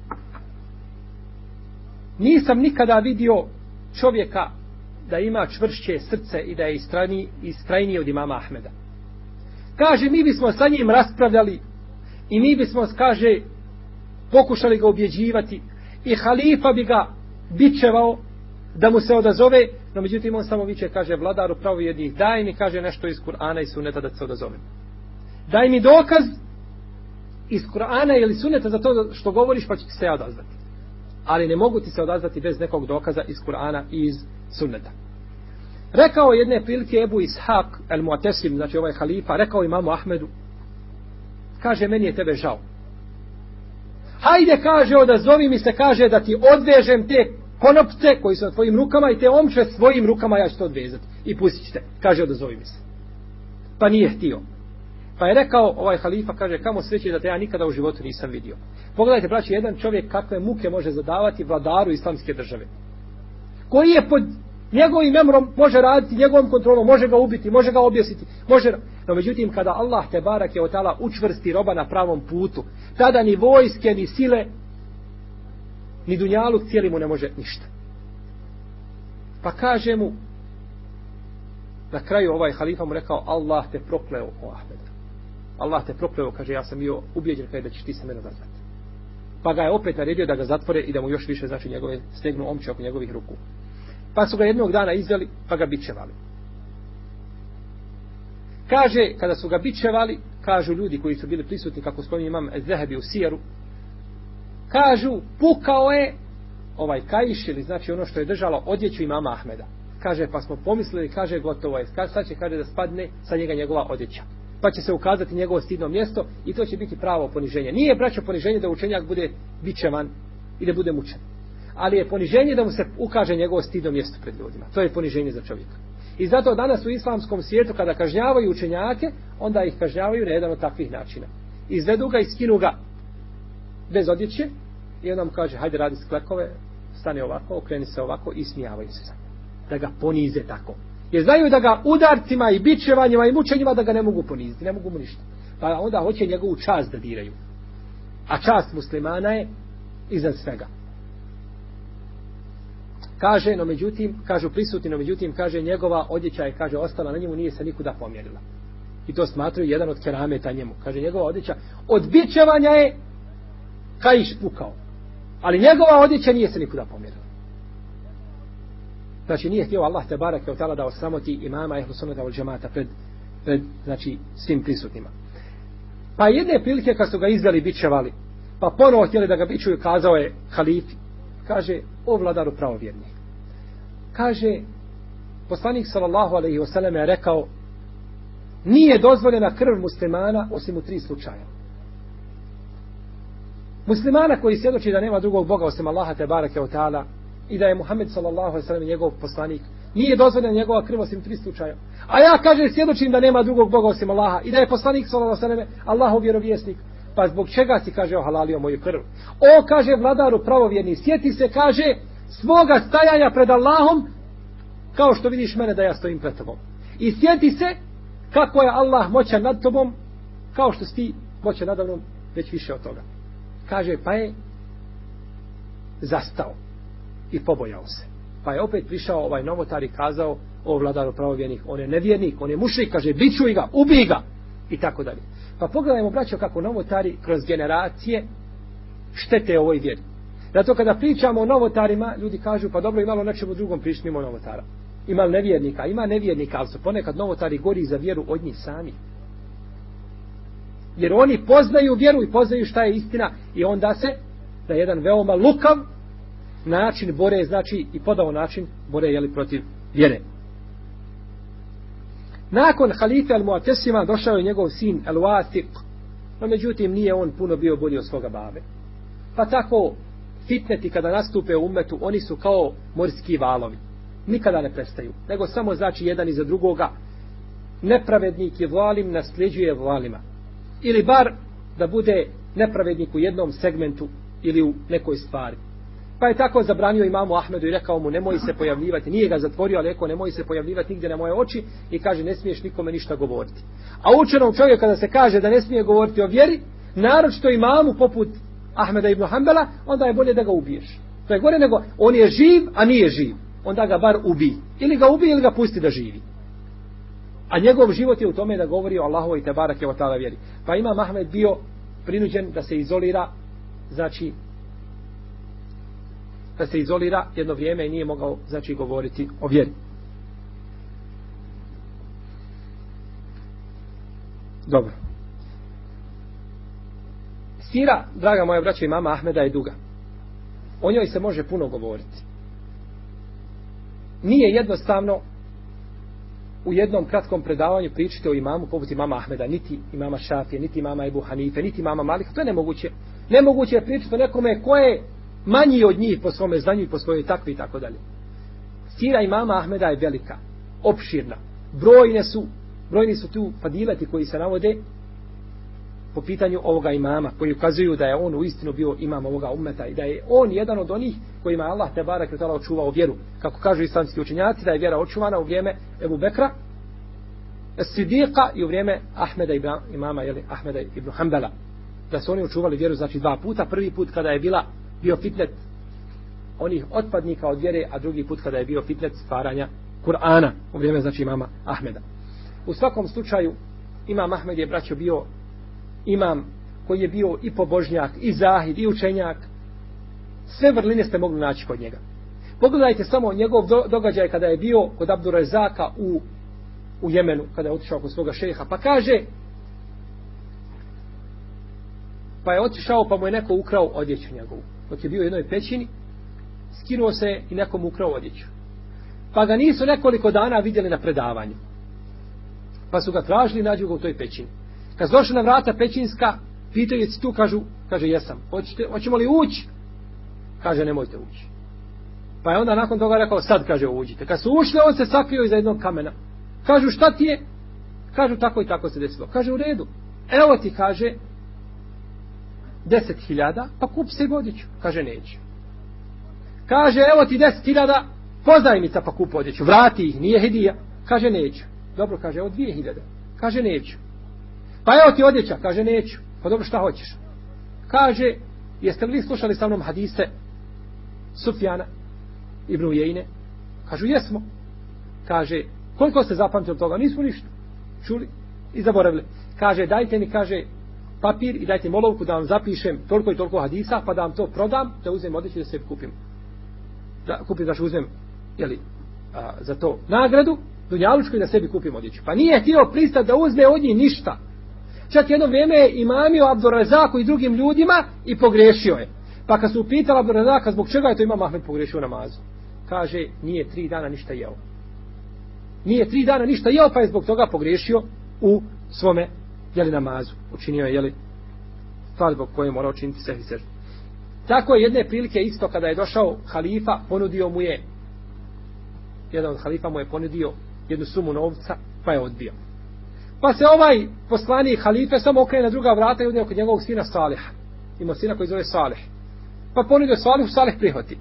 nisam nikada vidio čovjeka da ima čvršće srce i da je istrajniji, istrajniji od imama Ahmeda. Kaže, mi bismo sa njim raspravljali i mi bismo, kaže, pokušali ga ubjeđivati i halifa bi ga bičevao da mu se odazove, no međutim on samo viče, kaže, vladaru pravovjernih, daj mi, kaže, nešto iz Kur'ana i Sunneta da se odazovem. Daj mi dokaz iz Kur'ana ili Sunneta za to što govoriš, pa ću se ja odazvati. Ali ne mogu ti se odazvati bez nekog dokaza iz Kur'ana i iz Sunneta. Rekao jedne prilike Ebu Ishaq al-Mu'tasim, znači ovaj halifa, rekao imamu Ahmedu, kaže, meni je tebe žao. Hajde, kaže, odazovi mi se, kaže, da ti odvežem te konopce koji su na tvojim rukama i te omče svojim rukama, ja ću to odvezati. I pustit ćete. Kaže, odazovi mi se. Pa nije htio. Pa je rekao ovaj halifa, kaže, kamo sreće da te ja nikada u životu nisam vidio. Pogledajte, braći, jedan čovjek kakve muke može zadavati vladaru islamske države. Koji je pod njegovim memorom, može raditi njegovom kontrolom, može ga ubiti, može ga objesiti, može... No međutim, kada Allah te barak je od tala učvrsti roba na pravom putu, tada ni vojske, ni sile, ni dunjaluk cijeli mu ne može ništa. Pa kaže mu, na kraju ovaj halifa mu rekao, Allah te prokleo, o Ahmed. Allah te prokleo, kaže, ja sam bio ubijeđen kada da ćeš ti se mene nazvati. Pa ga je opet naredio da ga zatvore i da mu još više, znači, njegove stegnu omče oko njegovih ruku. Pa su ga jednog dana izveli, pa ga bičevali. Kaže, kada su ga bičevali, kažu ljudi koji su bili prisutni, kako spominje imam Zehebi u Sijeru, kažu, pukao je ovaj kaiš, ili znači ono što je držalo odjeću imama Ahmeda. Kaže, pa smo pomislili, kaže, gotovo je. Sad će, kaže, da spadne sa njega njegova odjeća. Pa će se ukazati njegovo stidno mjesto i to će biti pravo poniženje. Nije, braćo, poniženje da učenjak bude bičevan i da bude mučen. ali je poniženje da mu se ukaže njegovo stidno mjesto pred ljudima. To je poniženje za čovjeka. I zato danas u islamskom svijetu kada kažnjavaju učenjake, onda ih kažnjavaju na jedan od takvih načina. Izvedu ga i skinu ga bez odjeće i on nam kaže hajde radi sklekove, stane ovako, okreni se ovako i smijavaju se. Da ga ponize tako. Jer znaju da ga udarcima i bičevanjima i mučenjima da ga ne mogu poniziti, ne mogu mu ništa. Pa onda hoće njegovu čast da diraju. A čast muslimana je iznad svega. Kaže, no međutim, kažu prisutni, no međutim, kaže njegova odjeća je, kaže, ostala na njemu, nije se nikuda pomjerila. I to smatraju jedan od kerameta njemu. Kaže, njegova odjeća od bičevanja je kaiš pukao. Ali njegova odjeća nije se nikuda pomjerila. Znači, nije htio Allah te barake od tala da osramoti imama ehlu sunneta wal džemata pred, pred, znači, svim prisutnima. Pa jedne prilike kad su ga izveli bičevali, pa ponovo htjeli da ga bičuju, kazao je halifi, kaže, o vladaru pravovjernih. Kaže, poslanik sallallahu alejhi ve sellem je rekao, nije dozvoljena krv muslimana osim u tri slučaja. Muslimana koji svjedoči da nema drugog Boga osim Allaha te barake od ta'ala i da je Muhammed sallallahu alejhi ve sellem njegov poslanik, nije dozvoljena njegova krv osim u tri slučaja. A ja, kaže, svjedočim da nema drugog Boga osim Allaha i da je poslanik sallallahu alejhi ve sellem Allahov vjerovjesnik. Pa zbog čega si, kaže, ohalalio moju krv? O, kaže, vladaru pravovjerni, sjeti se, kaže, svoga stajanja pred Allahom, kao što vidiš mene da ja stojim pred tobom. I sjeti se kako je Allah moćan nad tobom, kao što si ti moćan nad mnom, već više od toga. Kaže, pa je zastao i pobojao se. Pa je opet prišao ovaj novotar i kazao, o vladaru pravovjernih, on je nevjernik, on je mušrik, kaže, bičuj ga, ubij ga, i tako dalje. Pa pogledajmo, braćo, kako novotari kroz generacije štete ovoj vjeri. Zato kada pričamo o novotarima, ljudi kažu, pa dobro, imalo nečemu drugom pričati mimo novotara. Ima nevjernika, ima nevjernika, ali su ponekad novotari gori za vjeru od njih sami. Jer oni poznaju vjeru i poznaju šta je istina i onda se na jedan veoma lukav način bore, znači i podao način bore, jeli, protiv vjere. Nakon halife Al-Mu'tasima došao je njegov sin Al-Wasiq, no međutim nije on puno bio bolji od svoga babe. Pa tako fitneti kada nastupe u ummetu, oni su kao morski valovi. Nikada ne prestaju, nego samo znači jedan iza drugoga. Nepravednik i valim nasljeđuje valima. Ili bar da bude nepravednik u jednom segmentu ili u nekoj stvari. Pa je tako zabranio imamu Ahmedu i rekao mu, nemoj se pojavljivati, nije ga zatvorio, ali rekao, nemoj se pojavljivati nigdje na moje oči i kaže, ne smiješ nikome ništa govoriti. A učenom čovjeku kada se kaže da ne smije govoriti o vjeri, naročito imamu poput Ahmeda ibn Hanbala, onda je bolje da ga ubiješ. To je gore nego, on je živ, a nije živ. Onda ga bar ubij. Ili ga ubij, ili ga pusti da živi. A njegov život je u tome da govori o Allahovoj te barake o ta'ala vjeri. Pa imam Ahmed bio prinuđen da se izolira, znači da se izolira jedno vrijeme i nije mogao, znači, govoriti o vjeri. Dobro. Sira, draga moja braća, imama Ahmeda je duga. O njoj se može puno govoriti. Nije jednostavno u jednom kratkom predavanju pričati o imamu poput imama Ahmeda, niti imama Šafije, niti imama Ebu Hanife, niti imama Malika. To je nemoguće. Nemoguće je pričati o nekome ko je manji od njih po svome znanju i po svojoj takvi i tako dalje. Sira imama Ahmeda je velika, opširna. Brojne su, brojni su tu fadilati koji se navode po pitanju ovoga imama, koji ukazuju da je on uistinu bio imam ovoga ummeta i da je on jedan od onih kojima je Allah te barek ve taala očuvao vjeru. Kako kažu islamski učenjaci, da je vjera očuvana u vrijeme Ebu Bekra, Siddiqa i u vrijeme Ahmeda ibn, imama jeli, Ahmeda ibn Hanbala. Da su oni očuvali vjeru, znači dva puta. Prvi put kada je bila bio fitnet onih otpadnika od vjere, a drugi put kada je bio fitnet stvaranja Kur'ana u vrijeme, znači, imama Ahmeda. U svakom slučaju imam Ahmed je, braćo, bio imam koji je bio i pobožnjak, i zahid, i učenjak. Sve vrline ste mogli naći kod njega. Pogledajte samo njegov do, događaj kada je bio kod Abdurrazaka u, u Jemenu, kada je otišao kod svoga šeha, pa kaže, pa je otišao pa mu je neko ukrao odjeću njegovu. Dok je bio u jednoj pećini, skinuo se i nekom ukrao odjeću. Pa ga nisu nekoliko dana vidjeli na predavanju. Pa su ga tražili i nađu ga u toj pećini. Kad su došli na vrata pećinska, pitaju jesi tu, kažu, kaže jesam. Hoćete, hoćemo li ući? Kaže nemojte ući. Pa je onda nakon toga rekao, sad, kaže, uđite. Kad su ušli, on se sakrio iza jednog kamena. Kažu, šta ti je? Kažu, tako i tako se desilo. Kaže, u redu. Evo ti, kaže, deset hiljada, pa kup se odjeću. Kaže, neću. Kaže, evo ti deset hiljada, pozajmica, pa kup odjeću. Vrati ih, nije hedija. Kaže, neću. Dobro, kaže, evo dvije hiljade. Kaže, neću. Pa evo ti odjeća. Kaže, neću. Pa dobro, šta hoćeš? Kaže, jeste li slušali sa mnom hadise Sufjana ibn Ujejne? Kažu, jesmo. Kaže, koliko ste zapamtili toga? Nismo ništa čuli i zaboravili. Kaže, dajte mi, kaže, papir i dajte mi olovku da vam zapišem toliko i toliko hadisa, pa da vam to prodam, da uzmem odjeću da sebi kupim. Da kupim, znači uzmem, jeli, a, za to nagradu, dunjalučku i da sebi kupim odjeću. Pa nije htio pristati da uzme od njih ništa. Čak jedno vrijeme je imamio Abdurrazaku i drugim ljudima i pogrešio je. Pa kad su upitali Abdurrazaka zbog čega je to Imam Ahmed pogrešio u namazu, kaže, nije tri dana ništa jeo. Nije tri dana ništa jeo, pa je zbog toga pogrešio u svome, jeli, namazu. Učinio je, jeli, stvar zbog koje mora učiniti sehvi seždu. Tako je jedne prilike isto kada je došao halifa, ponudio mu je, jedan od halifa mu je ponudio jednu sumu novca, pa je odbio. Pa se ovaj poslanik halife samo okrene na druga vrata i udeo kod njegovog sina Saliha. Imao sina koji zove Salih. Pa ponudio Salihu, Salih prihvati.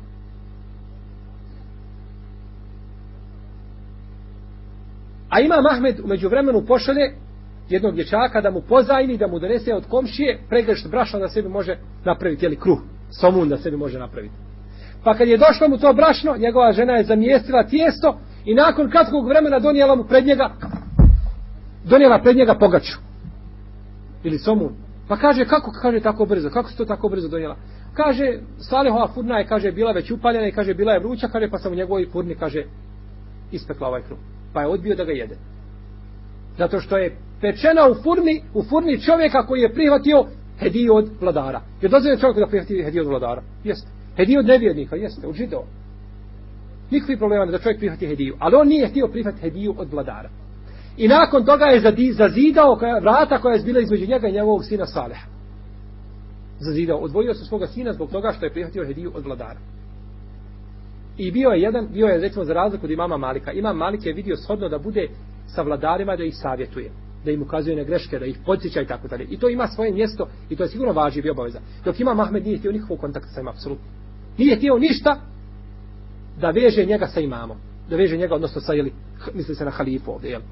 A Imam Ahmed umeđu vremenu pošalje jednog dječaka da mu pozajmi, da mu donese od komšije pregršt brašna da sebi može napraviti, jeli, kruh, somun da sebi može napraviti. Pa kad je došlo mu to brašno, njegova žena je zamjestila tijesto i nakon kratkog vremena donijela mu pred njega donijela pred njega pogaču ili somun. Pa kaže, kako, kaže, tako brzo, kako se to tako brzo donijela? Kaže, Salihova furna je, kaže, bila već upaljena i kaže, bila je vruća, kaže, pa sam u njegovoj furni, kaže, ispekla ovaj kruh. Pa je odbio da ga jede. Zato što je pečena u furni, u furni čovjeka koji je prihvatio hediju od vladara. Je dozvoljeno čovjeku da prihvati hediju od vladara? Jeste. Hediju od nevjernika? Jeste. Od židova. Nikakvi problema da čovjek prihvati hediju. Ali on nije htio prihvatiti hediju od vladara. I nakon toga je zazidao vrata koja je bila između njega i njegovog sina Saliha. Zazidao. Odvojio se svoga sina zbog toga što je prihvatio hediju od vladara. I bio je jedan, bio je recimo za razliku od imama Malika. Imam Malik je vidio shodno da bude sa vladarima, da ih savjetuje, da im ukazuje na greške, da ih podsjeća i tako dalje. I to ima svoje mjesto i to je sigurno važiv i obaveza. Dok Imam Ahmed nije htio nikakvog kontakta sa imam, apsolutno. Nije htio ništa da veže njega sa imamom. Da veže njega, odnosno sa, jeli, misli se na halifu ovdje, jel?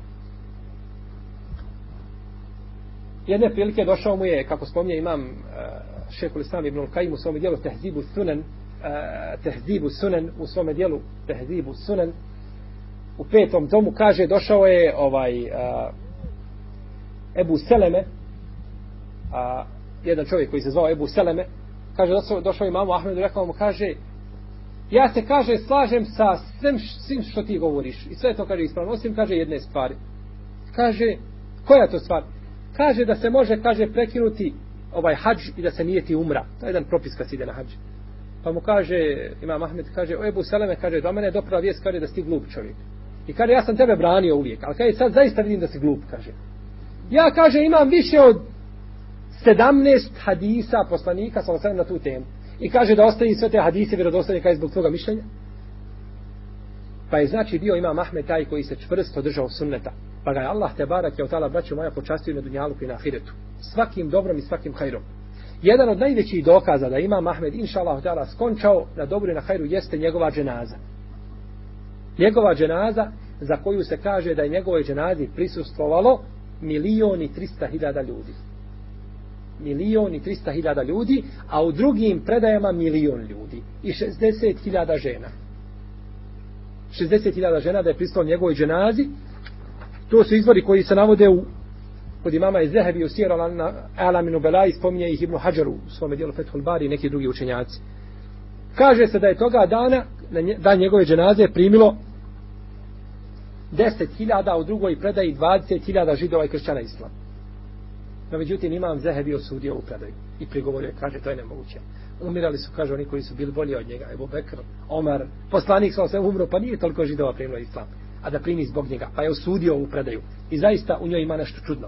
Jedne prilike došao mu je, kako spominje imam uh, Šejhul Islam ibn al-Qayyim u svom djelu Tehzibu Sunan, uh, Tehzibu Sunan, u svom djelu Tehzibu Sunan, u petom tomu kaže, došao je ovaj uh, Ebu Seleme, a, jedan čovjek koji se zvao Ebu Seleme, kaže, došao, došao imamu Ahmedu, rekao mu, kaže, ja se, kaže, slažem sa svim, svim što ti govoriš. I sve to, kaže, ispravno, osim, kaže, jedne stvari. Kaže, koja je to stvar? Kaže da se može, kaže, prekinuti ovaj hadž i da se nijeti umra. To je jedan propis kad se ide na hadž. Pa mu kaže, imam Ahmed, kaže, o Ebu Seleme, kaže, do mene je doprava vijest, kaže, da si ti glup čovjek. I kaže, ja sam tebe branio uvijek, ali kaže, sad zaista vidim da si glup, kaže. Ja, kaže, imam više od sedamnaest hadisa poslanika, sam sam na tu temu. I kaže da ostavi sve te hadise vjerodostojne, kaže, zbog toga mišljenja. Pa je znači bio imam Ahmed taj koji se čvrsto držao sunneta. Pa ga je Allah te barak je otala, braćo moja, počastio na dunjaluku i na ahiretu. Svakim dobrom i svakim hajrom. Jedan od najvećih dokaza da imam Ahmed, inša Allah, ta'ala, skončao na dobru i na hajru jeste njegova dženaza. Njegova dženaza za koju se kaže da je njegovoj dženazi prisustvovalo milion i trista hiljada ljudi. Milion i trista hiljada ljudi, a u drugim predajama milion ljudi. I šezdeset hiljada žena. šezdeset hiljada žena da je prisustvovalo njegovoj dženazi. To su izvori koji se navode u kod imama iz Zehebi u Sijer Alaminu Belaj, spominje ih Ibnu Hadžaru u svome dijelu Fethul Bari i neki drugi učenjaci. Kaže se da je toga dana, dan njegove dženaze, primilo deset hiljada, u drugoj predaji dvadeset hiljada židova i kršćana islam. No međutim imam Zehebi osudio u predaju i prigovorio, kaže, to je nemoguće. Umirali su, kaže, oni koji su bili bolji od njega, Ebu Bekr, Omar, poslanik sam se umro, pa nije toliko židova primilo islam, a da primi zbog njega, pa je osudio u predaju. I zaista u njoj ima nešto čudno.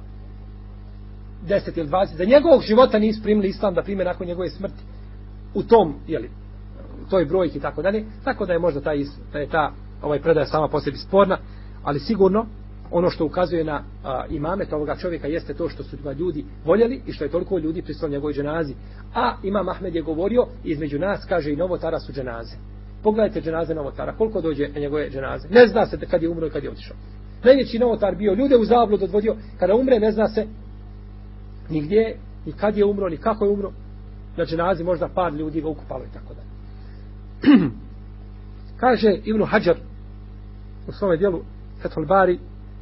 deset ili dvadeset, za njegovog života nisu primili islam da prime nakon njegove smrti. U tom, jeli, toj brojki i tako dalje, tako da je možda ta, da je ta ovaj predaja sama po sebi sporna, ali sigurno ono što ukazuje na a, imamet ovoga čovjeka jeste to što su ga ljudi voljeli i što je toliko ljudi prisustvovalo njegovoj dženazi. A Imam Ahmed je govorio, između nas, kaže, i novotara su dženaze. Pogledajte dženaze novotara, koliko dođe na njegove dženaze. Ne zna se kad je umro i kad je otišao. Najveći novotar bio, ljude u zablud odvodio, kada umre ne zna se nigdje, ni kad je umro, ni kako je umro. Na dženazi možda par ljudi ga ukupalo i tako dalje. Kaže Ibn Hajar u svome dijelu Fethul Bari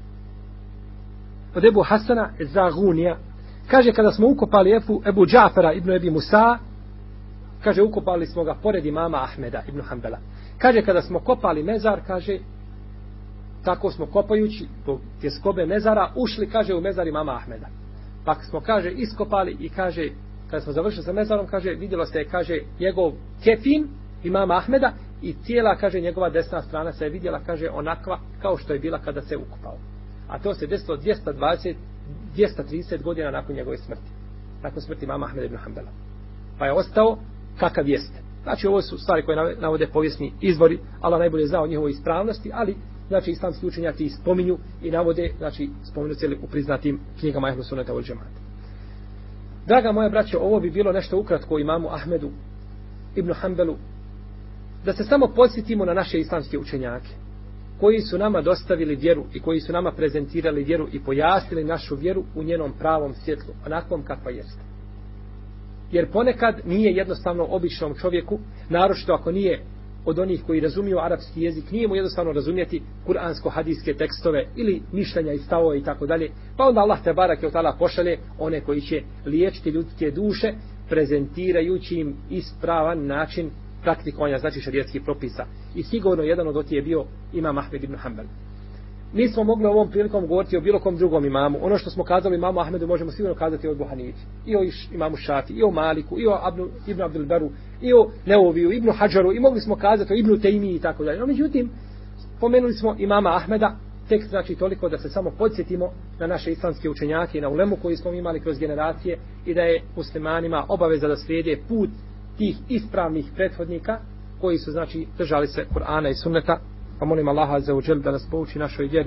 od Ebu Hasana Zagunija, kaže, kada smo ukopali Ebu, Ebu Džafera ibn Ebi Musa, kaže, ukopali smo ga pored imama Ahmeda ibn Hanbala. Kaže, kada smo kopali mezar, kaže, tako smo kopajući po tjeskobe mezara ušli, kaže, u mezar imama Ahmeda. Pa smo, kaže, iskopali i kaže, kada smo završili sa mezarom, kaže, vidjelo se, kaže, njegov kefin imama Ahmeda i cijela, kaže, njegova desna strana se je vidjela, kaže, onakva kao što je bila kada se ukopao. A to se desilo dvjesto dvadeset, dvjesto trideset godina nakon njegove smrti. Nakon smrti imama Ahmeda ibn Hanbala. Pa je ostao kakav jeste. Znači, ovo su stvari koje navode povijesni izvori, Allah najbolje zna o njihovoj ispravnosti, ali, znači, islamski učenjaci spominju i navode, znači, spominju cijeli u priznatim knjigama Ehlu Sunneta wal Džemata. Draga moja braćo, ovo bi bilo nešto ukratko o imamu Ahmedu ibn Hanbalu, da se samo podsjetimo na naše islamske učenjake, koji su nama dostavili vjeru i koji su nama prezentirali vjeru i pojasnili našu vjeru u njenom pravom svjetlu, onakvom kakva jeste. Jer ponekad nije jednostavno običnom čovjeku, naročito ako nije od onih koji razumiju arapski jezik, nije mu jednostavno razumjeti kuransko-hadijske tekstove ili mišljenja i stavove i tako dalje. Pa onda Allah te barake od ta'ala pošalje one koji će liječiti ljudske duše, prezentirajući im ispravan način praktikovanja, znači šerijatskih propisa. I sigurno jedan od otih je bio imam Ahmed ibn Hanbal. Mi smo mogli ovom prilikom govoriti o bilo kom drugom imamu. Ono što smo kazali imamu Ahmedu možemo sigurno kazati o Ebu Hanifi, i o imamu Šafi, i o Maliku, i o Abnu, Ibn Abdul Baru, i o Neoviju, Ibnu Hadžaru, i mogli smo kazati o Ibnu Tejmiji i tako dalje. No, međutim, pomenuli smo imama Ahmeda, tek znači toliko da se samo podsjetimo na naše islamske učenjake i na ulemu koji smo imali kroz generacije i da je muslimanima obaveza da slijede put tih ispravnih prethodnika koji su, znači, držali se Kur'ana i Sunneta. Pa molim Allaha azza wa džel da nas pouči našoj vjeri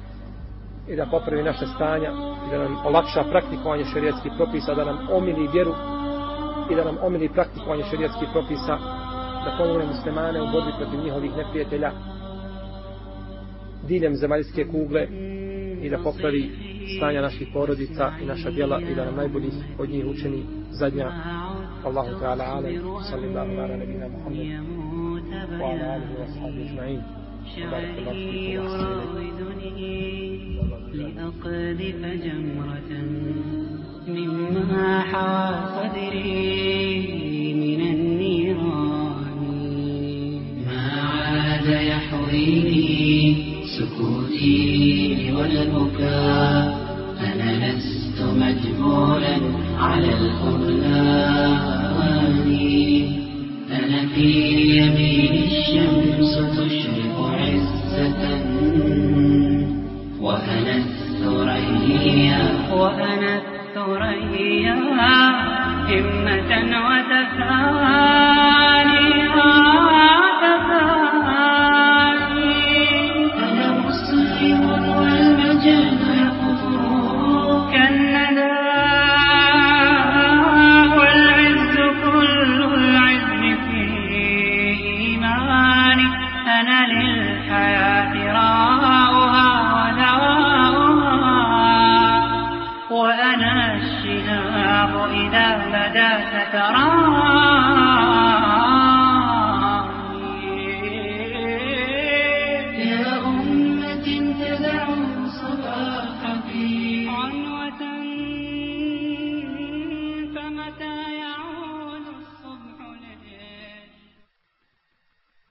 i da popravi naše stanja i da nam olakša praktikovanje šerijatskih propisa, da nam omili vjeru i da nam omili praktikovanje šerijatskih propisa, da pomogne muslimane u borbi protiv njihovih neprijatelja diljem zemaljske kugle i da popravi stanja naših porodica i naša djela i da nam najboljih od njih učini zadnja. Allahu ta'ala alim, sallallahu ala nabina Muhammed wa ala alihi wa sahbihi ajma'in. لأقذف جمرة مما حوى صدري من النيران ما عاد يحويني سكوتي والبكاء أنا لست مجبولا على الخذلان أنا في يمين الشمس تشرق عزة وأنا الثريا وأنا الثريا